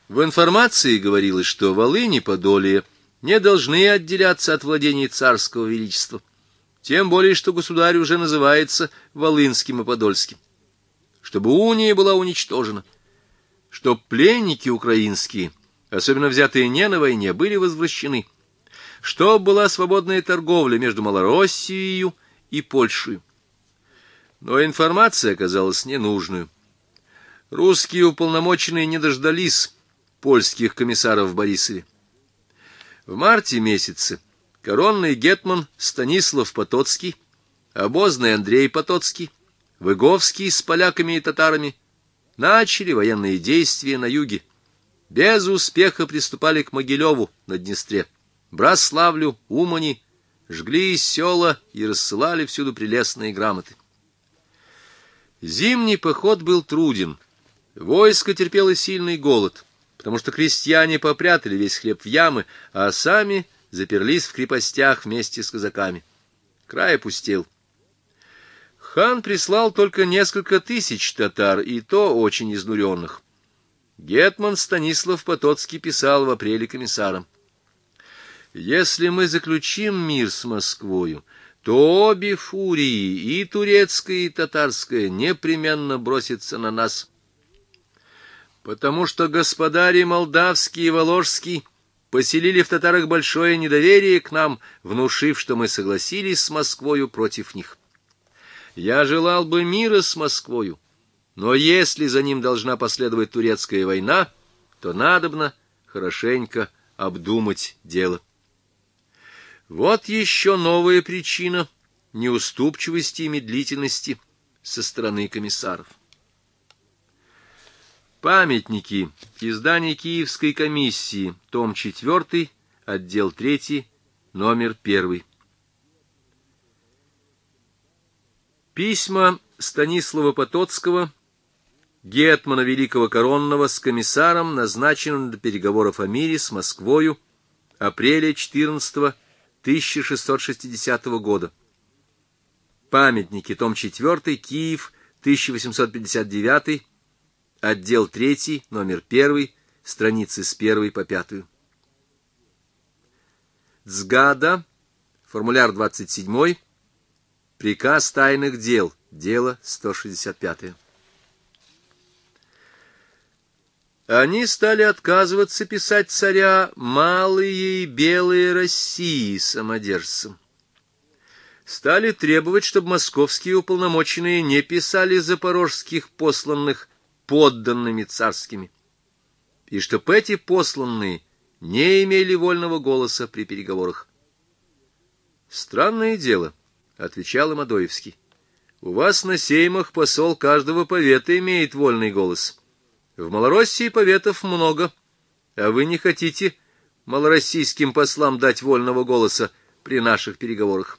В информации говорилось, что Волынь и Подолье не должны отделяться от владений царского величества, тем более что государь уже называется Волынским и Подольским, чтобы уния была уничтожена, чтоб пленники украинские, особенно взятые не на войне, были возвращены, чтоб была свободная торговля между Малороссией и Польшей. Но информация оказалась ненужной. Русские уполномоченные не дождались польских комиссаров в Борисове. В марте месяце коронный гетман Станислав Потоцкий, обозный Андрей Потоцкий, Выговский с поляками и татарами начали военные действия на юге. Без успеха приступали к Могилеву на Днестре, Браславлю, Умани, жгли села и рассылали всюду прелестные грамоты. Зимний поход был труден. Войско терпело сильный голод, потому что крестьяне попрятали весь хлеб в ямы, а сами заперлись в крепостях вместе с казаками. Край опустел. Хан прислал только несколько тысяч татар, и то очень изнуренных. Гетман Станислав Потоцкий писал в апреле комиссарам: «Если мы заключим мир с Москвою, то обе фурии, и турецкая, и татарская, непременно бросятся на нас, потому что господари молдавский и воложский поселили в татарах большое недоверие к нам, внушив, что мы согласились с Москвою против них. Я желал бы мира с Москвою, но если за ним должна последовать турецкая война, то надобно хорошенько обдумать дело». Вот еще новая причина неуступчивости и медлительности со стороны комиссаров. Памятники. Издание Киевской комиссии. Том 4, отдел 3, номер 1. Письма Станислава Потоцкого, гетмана Великого Коронного, с комиссаром, назначенным для переговоров о мире с Москвою, апреля 14 1660 года. Памятники. Том 4, Киев, 1859, отдел 3, номер 1, страницы с 1 по 5. Цгада, формуляр 27, приказ тайных дел, дело 165. Они стали отказываться писать царя «малые и белые России» самодержцам. Стали требовать, чтобы московские уполномоченные не писали запорожских посланных подданными царскими, и чтоб эти посланные не имели вольного голоса при переговорах. «Странное дело», — отвечал им Адоевский, — «у вас на сеймах посол каждого повета имеет вольный голос. В Малороссии поветов много, а вы не хотите малороссийским послам дать вольного голоса при наших переговорах».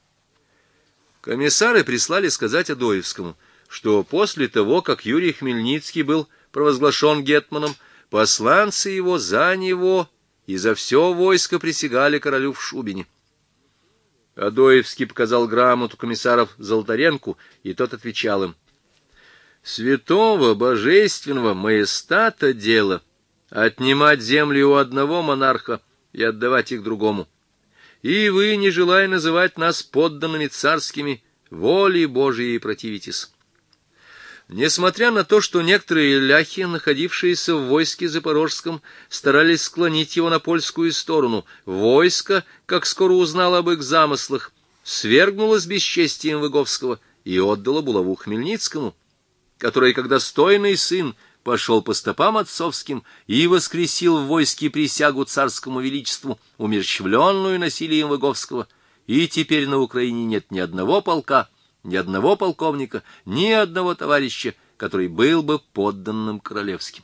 Комиссары прислали сказать Адоевскому, что после того, как Юрий Хмельницкий был провозглашен гетманом, посланцы его за него и за все войско присягали королю в Шубине. Адоевский показал грамоту комиссаров Золотаренку, и тот отвечал им: «Святого, божественного маестата дело отнимать земли у одного монарха и отдавать их другому. И вы, не желая называть нас подданными царскими, воле Божией противитесь». Несмотря на то, что некоторые ляхи, находившиеся в войске запорожском, старались склонить его на польскую сторону, войско, как скоро узнало об их замыслах, свергнулось бесчестием Выговского и отдало булаву Хмельницкому, который, как достойный сын, пошел по стопам отцовским и воскресил в войске присягу царскому величеству, умерщвленную насилием Выговского, и теперь на Украине нет ни одного полка, ни одного полковника, ни одного товарища, который был бы подданным королевским.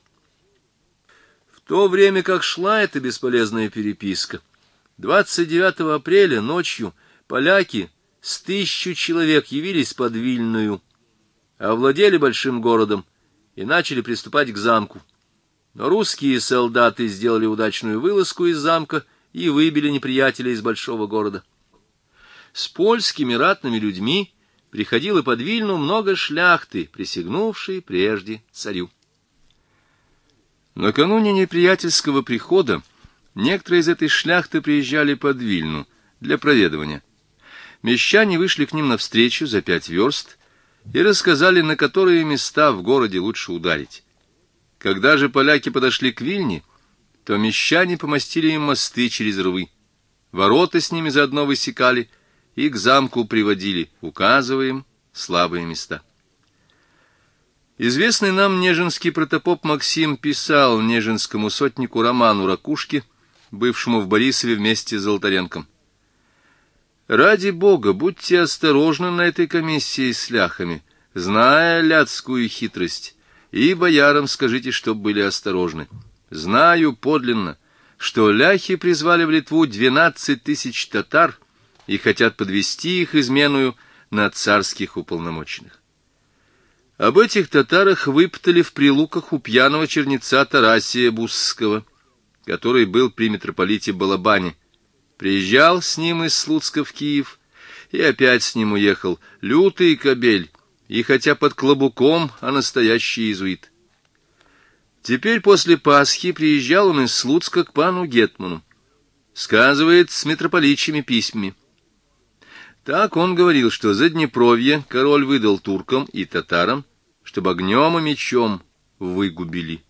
В то время как шла эта бесполезная переписка, 29 апреля ночью поляки с 1000 человек явились под Вильною, овладели большим городом и начали приступать к замку. Но русские солдаты сделали удачную вылазку из замка и выбили неприятеля из большого города. С польскими ратными людьми приходило под Вильну много шляхты, присягнувшей прежде царю. Накануне неприятельского прихода некоторые из этой шляхты приезжали под Вильну для проведывания. Мещане вышли к ним навстречу за 5 верст и рассказали, на которые места в городе лучше ударить. Когда же поляки подошли к Вильне, то мещане помостили им мосты через рвы. Ворота с ними заодно высекали и к замку приводили, указывая им слабые места. Известный нам нежинский протопоп Максим писал нежинскому сотнику Роману Ракушке, бывшему в Борисове вместе с Золотаренком: «Ради Бога, будьте осторожны на этой комиссии с ляхами, зная ляцкую хитрость, и боярам скажите, чтоб были осторожны. Знаю подлинно, что ляхи призвали в Литву 12 тысяч татар и хотят подвести их изменою на царских уполномоченных. Об этих татарах выпытали в Прилуках у пьяного чернеца Тарасия Бусского, который был при митрополите Балабане. Приезжал с ним из Слуцка в Киев и опять с ним уехал, лютый кобель, и хотя под клобуком, а настоящий иезуит. Теперь после Пасхи приезжал он из Слуцка к пану гетману. Сказывает с митрополичьими письмами. Так он говорил, что за Днепровье король выдал туркам и татарам, чтобы огнем и мечом выгубили».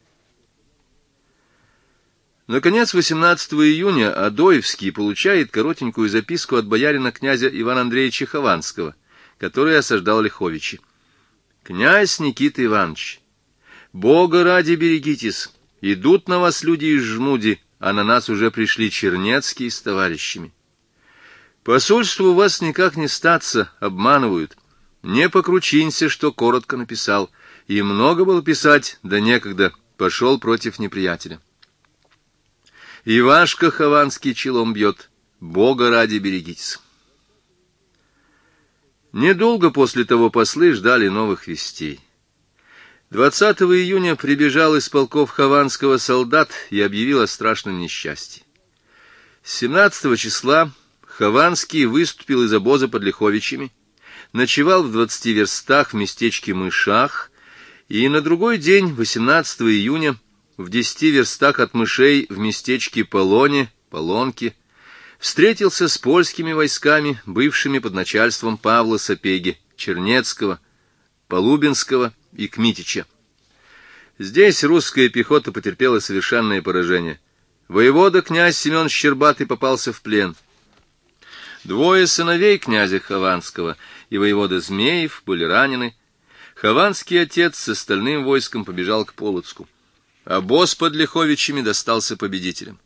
Наконец, 18 июня Адоевский получает коротенькую записку от боярина князя Ивана Андреевича Хованского, который осаждал Лиховичи. «Князь Никита Иванович, Бога ради берегитесь, идут на вас люди из Жмуди, а на нас уже пришли Чернецкие с товарищами. Посольству у вас никак не статься, обманывают. Не покручинься, что коротко написал, и много было писать, да некогда, пошел против неприятеля. Ивашка Хованский челом бьет, Бога ради берегитесь». Недолго после того послы ждали новых вестей. 20 июня прибежал из полков Хованского солдат и объявил о страшном несчастье. 17 числа Хованский выступил из обоза под Лиховичами, ночевал в 20 верстах в местечке Мышах, и на другой день, 18 июня, в 10 верстах от Мышей в местечке Полонке, встретился с польскими войсками, бывшими под начальством Павла Сапеги, Чернецкого, Полубинского и Кмитича. Здесь русская пехота потерпела совершенное поражение. Воевода князь Семен Щербатый попался в плен. 2 сыновей князя Хованского и воевода Змеев были ранены. Хованский отец с остальным войском побежал к Полоцку. Обоз под Лиховичами достался победителям.